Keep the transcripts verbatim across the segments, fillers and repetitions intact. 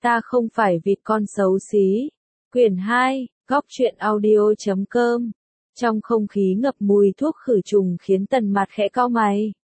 Ta không phải vịt con xấu xí. Quyển hai, góc truyện audio chấm com. Trong không khí ngập mùi thuốc khử trùng khiến Tần Mạt khẽ cau mày.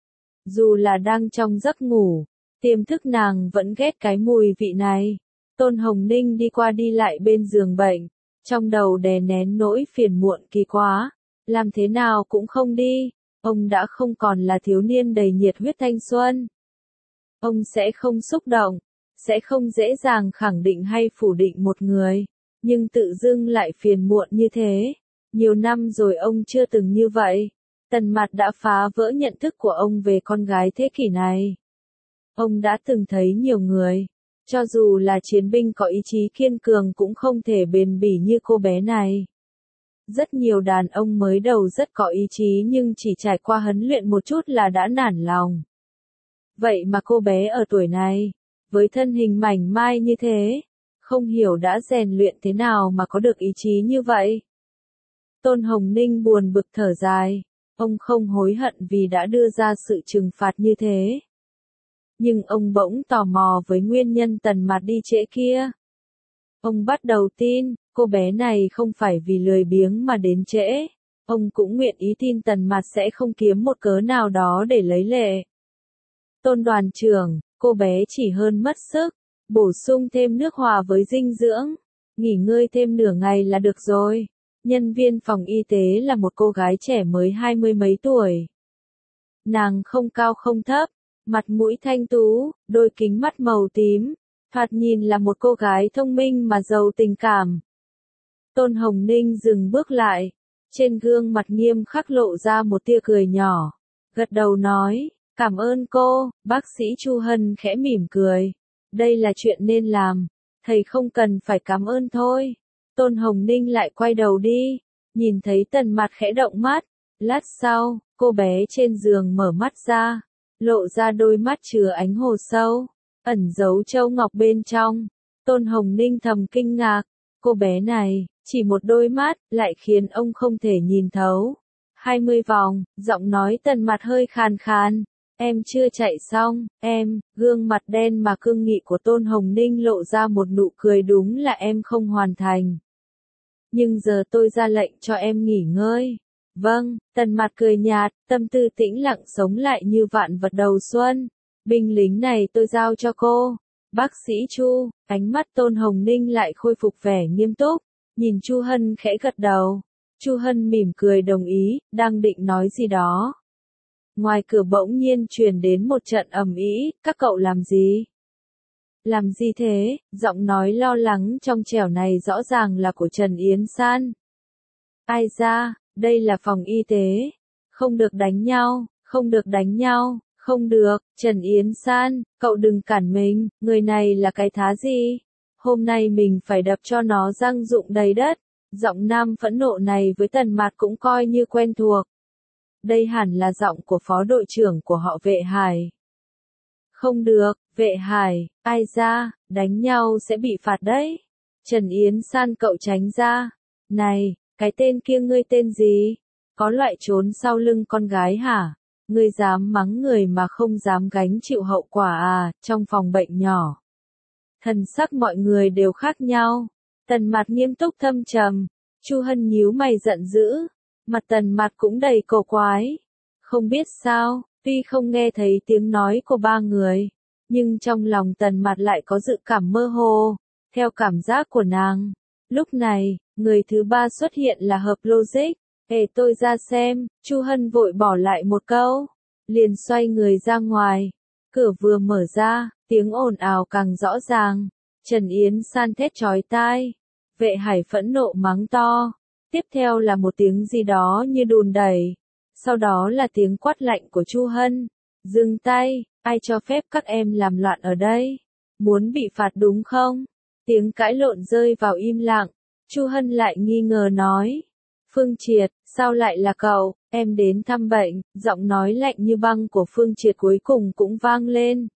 Dù là đang trong giấc ngủ, tiềm thức nàng vẫn ghét cái mùi vị này. Tôn Hồng Ninh đi qua đi lại bên giường bệnh, trong đầu đè nén nỗi phiền muộn kỳ quá, làm thế nào cũng không đi. Ông đã không còn là thiếu niên đầy nhiệt huyết thanh xuân. Ông sẽ không xúc động, sẽ không dễ dàng khẳng định hay phủ định một người, nhưng tự dưng lại phiền muộn như thế. Nhiều năm rồi ông chưa từng như vậy. Tần Mạt đã phá vỡ nhận thức của ông về con gái thế kỷ này. Ông đã từng thấy nhiều người, cho dù là chiến binh có ý chí kiên cường cũng không thể bền bỉ như cô bé này. Rất nhiều đàn ông mới đầu rất có ý chí nhưng chỉ trải qua huấn luyện một chút là đã nản lòng. Vậy mà cô bé ở tuổi này, với thân hình mảnh mai như thế, không hiểu đã rèn luyện thế nào mà có được ý chí như vậy. Tôn Hồng Ninh buồn bực thở dài, ông không hối hận vì đã đưa ra sự trừng phạt như thế. Nhưng ông bỗng tò mò với nguyên nhân Tần Mạt đi trễ kia. Ông bắt đầu tin, cô bé này không phải vì lười biếng mà đến trễ. Ông cũng nguyện ý tin Tần Mạt sẽ không kiếm một cớ nào đó để lấy lệ. Tôn đoàn trưởng, cô bé chỉ hơn mất sức, bổ sung thêm nước hòa với dinh dưỡng, nghỉ ngơi thêm nửa ngày là được rồi. Nhân viên phòng y tế là một cô gái trẻ mới hai mươi mấy tuổi. Nàng không cao không thấp, mặt mũi thanh tú, đôi kính mắt màu tím, thoạt nhìn là một cô gái thông minh mà giàu tình cảm. Tôn Hồng Ninh dừng bước lại, trên gương mặt nghiêm khắc lộ ra một tia cười nhỏ, gật đầu nói, cảm ơn cô. Bác sĩ Chu Hân khẽ mỉm cười, đây là chuyện nên làm, thầy không cần phải cảm ơn thôi. Tôn Hồng Ninh lại quay đầu đi, nhìn thấy Tần Mạt khẽ động mắt, lát sau, cô bé trên giường mở mắt ra, lộ ra đôi mắt chứa ánh hồ sâu, ẩn giấu châu ngọc bên trong. Tôn Hồng Ninh thầm kinh ngạc, cô bé này, chỉ một đôi mắt, lại khiến ông không thể nhìn thấu. Hai mươi vòng, giọng nói Tần Mạt hơi khàn khàn, em chưa chạy xong, em. Gương mặt đen mà cương nghị của Tôn Hồng Ninh lộ ra một nụ cười, đúng là em không hoàn thành. Nhưng giờ tôi ra lệnh cho em nghỉ ngơi. Vâng, Tần Mạt cười nhạt, tâm tư tĩnh lặng sống lại như vạn vật đầu xuân. Binh lính này tôi giao cho cô. Bác sĩ Chu. Ánh mắt Tôn Hồng Ninh lại khôi phục vẻ nghiêm túc, nhìn Chu Hân khẽ gật đầu. Chu Hân mỉm cười đồng ý, đang định nói gì đó. Ngoài cửa bỗng nhiên truyền đến một trận ầm ĩ, các cậu làm gì? Làm gì thế? Giọng nói lo lắng trong trẻo này rõ ràng là của Trần Yến San. Ai ra, đây là phòng y tế. Không được đánh nhau, không được đánh nhau, không được. Trần Yến San, cậu đừng cản mình, người này là cái thá gì? Hôm nay mình phải đập cho nó răng rụng đầy đất. Giọng nam phẫn nộ này với Tần Mạt cũng coi như quen thuộc. Đây hẳn là giọng của phó đội trưởng của họ Vệ Hải. Không được, Vệ Hải, ai ra, đánh nhau sẽ bị phạt đấy. Trần Yến San, cậu tránh ra. Này, cái tên kia ngươi tên gì? Có loại trốn sau lưng con gái hả? Ngươi dám mắng người mà không dám gánh chịu hậu quả à? Trong phòng bệnh nhỏ, thần sắc mọi người đều khác nhau. Tần Mạt nghiêm túc thâm trầm, Chu Hân nhíu mày giận dữ, mặt Tần Mạt cũng đầy cổ quái. Không biết sao, tuy không nghe thấy tiếng nói của ba người, nhưng trong lòng Tần Mạt lại có dự cảm mơ hồ. Theo cảm giác của nàng, lúc này, người thứ ba xuất hiện là hợp logic. Ê, tôi ra xem. Chu Hân vội bỏ lại một câu, liền xoay người ra ngoài. Cửa vừa mở ra, tiếng ồn ào càng rõ ràng. Trần Yến San thét chói tai. Vệ Hải phẫn nộ mắng to. Tiếp theo là một tiếng gì đó như đùn đẩy. Sau đó là tiếng quát lạnh của Chu Hân. Dừng tay, ai cho phép các em làm loạn ở đây? Muốn bị phạt đúng không? Tiếng cãi lộn rơi vào im lặng. Chu Hân lại nghi ngờ nói. Phương Triệt, sao lại là cậu? Em đến thăm bệnh. Giọng nói lạnh như băng của Phương Triệt cuối cùng cũng vang lên.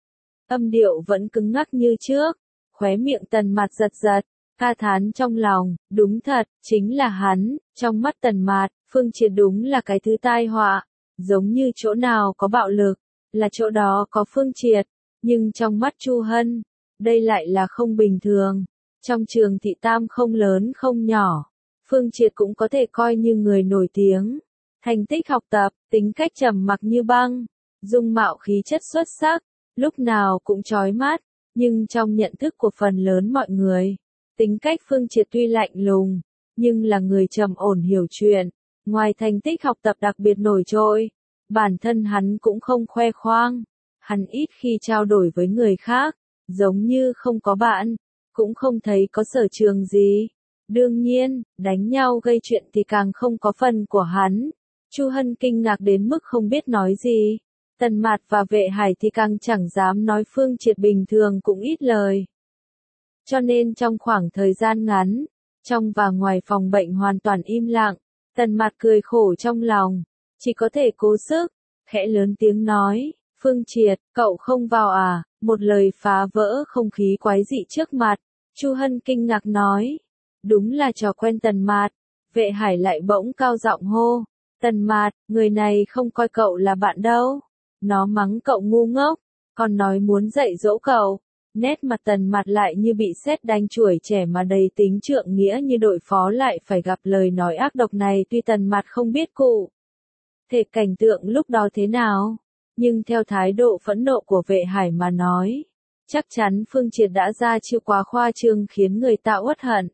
Âm điệu vẫn cứng ngắc như trước. Khóe miệng Tần Mạt giật giật, ca thán trong lòng, đúng thật, chính là hắn. Trong mắt Tần Mạt, Phương Triệt đúng là cái thứ tai họa. Giống như chỗ nào có bạo lực, là chỗ đó có Phương Triệt. Nhưng trong mắt Chu Hân, đây lại là không bình thường. Trong trường thị tam không lớn không nhỏ, Phương Triệt cũng có thể coi như người nổi tiếng. Thành tích học tập, tính cách trầm mặc như băng, dung mạo khí chất xuất sắc, lúc nào cũng chói mắt, nhưng trong nhận thức của phần lớn mọi người, tính cách Phương Triệt tuy lạnh lùng, nhưng là người trầm ổn hiểu chuyện. Ngoài thành tích học tập đặc biệt nổi trội, bản thân hắn cũng không khoe khoang. Hắn ít khi trao đổi với người khác, giống như không có bạn, cũng không thấy có sở trường gì. Đương nhiên, đánh nhau gây chuyện thì càng không có phần của hắn. Chu Hân kinh ngạc đến mức không biết nói gì. Tần Mạt và Vệ Hải thì càng chẳng dám nói Phương Triệt bình thường cũng ít lời. Cho nên trong khoảng thời gian ngắn, trong và ngoài phòng bệnh hoàn toàn im lặng. Tần Mạt cười khổ trong lòng, chỉ có thể cố sức, khẽ lớn tiếng nói, Phương Triệt, cậu không vào à, một lời phá vỡ không khí quái dị trước mặt. Chu Hân kinh ngạc nói, đúng là trò quen Tần Mạt. Vệ Hải lại bỗng cao giọng hô, Tần Mạt, người này không coi cậu là bạn đâu. Nó mắng cậu ngu ngốc, còn nói muốn dạy dỗ cậu. Nét mặt Tần Mạt lại như bị sét đánh, chuỗi trẻ mà đầy tính trượng nghĩa như đội phó lại phải gặp lời nói ác độc này. Tuy Tần Mạt không biết cụ thể cảnh tượng lúc đó thế nào, nhưng theo thái độ phẫn nộ của Vệ Hải mà nói, chắc chắn Phương Triệt đã ra chiêu quá khoa trương khiến người ta uất hận.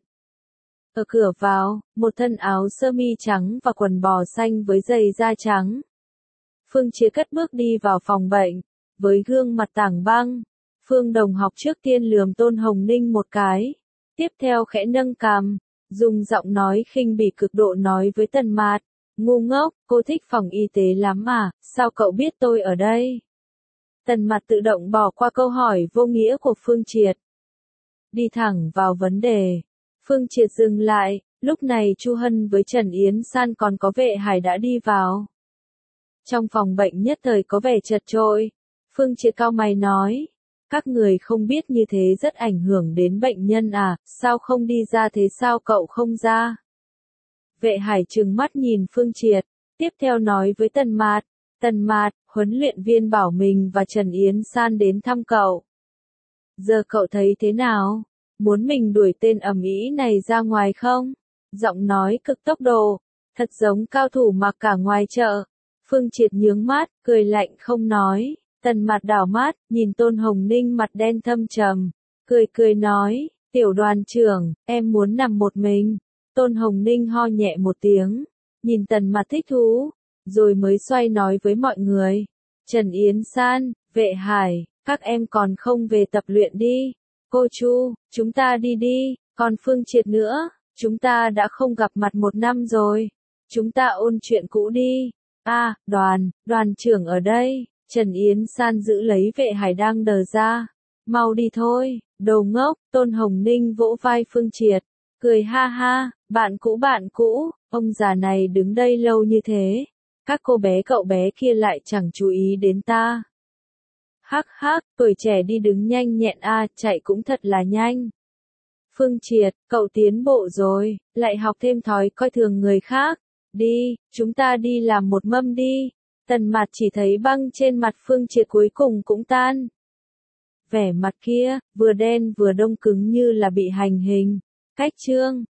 Ở cửa vào, một thân áo sơ mi trắng và quần bò xanh với giày da trắng. Phương Triệt cất bước đi vào phòng bệnh, với gương mặt tảng băng. Phương Đồng Học trước tiên lườm Tôn Hồng Ninh một cái, tiếp theo khẽ nâng cằm, dùng giọng nói khinh bỉ cực độ nói với Tần Mạt, ngu ngốc, cô thích phòng y tế lắm à, sao cậu biết tôi ở đây? Tần Mạt tự động bỏ qua câu hỏi vô nghĩa của Phương Triệt, đi thẳng vào vấn đề. Phương Triệt dừng lại, lúc này Chu Hân với Trần Yến San còn có Vệ Hải đã đi vào. Trong phòng bệnh nhất thời có vẻ chật chội. Phương Triệt cau mày nói, các người không biết như thế rất ảnh hưởng đến bệnh nhân à, sao không đi ra thế, sao cậu không ra? Vệ Hải trừng mắt nhìn Phương Triệt, tiếp theo nói với Tần Mạt, Tần Mạt, huấn luyện viên bảo mình và Trần Yến San đến thăm cậu. Giờ cậu thấy thế nào? Muốn mình đuổi tên ầm ĩ này ra ngoài không? Giọng nói cực tốc độ, thật giống cao thủ mặc cả ngoài chợ. Phương Triệt nhướng mắt, cười lạnh không nói. Tần Mạt đảo mắt, nhìn Tôn Hồng Ninh mặt đen thâm trầm, cười cười nói, tiểu đoàn trưởng, em muốn nằm một mình. Tôn Hồng Ninh ho nhẹ một tiếng, nhìn Tần Mạt thích thú, rồi mới xoay nói với mọi người, Trần Yến San, Vệ Hải, các em còn không về tập luyện đi. Cô Chu, chúng ta đi đi, còn Phương Triệt nữa, chúng ta đã không gặp mặt một năm rồi. Chúng ta ôn chuyện cũ đi. À, đoàn, đoàn trưởng ở đây. Trần Yến San giữ lấy Vệ Hải đang đờ ra. Mau đi thôi, đồ ngốc. Tôn Hồng Ninh vỗ vai Phương Triệt, cười ha ha, bạn cũ bạn cũ, ông già này đứng đây lâu như thế. Các cô bé cậu bé kia lại chẳng chú ý đến ta. Hắc hắc, tuổi trẻ đi đứng nhanh nhẹn a, chạy cũng thật là nhanh. Phương Triệt, cậu tiến bộ rồi, lại học thêm thói coi thường người khác. Đi, chúng ta đi làm một mâm đi. Tần Mạt chỉ thấy băng trên mặt Phương Triệt cuối cùng cũng tan. Vẻ mặt kia, vừa đen vừa đông cứng như là bị hành hình. Cách chương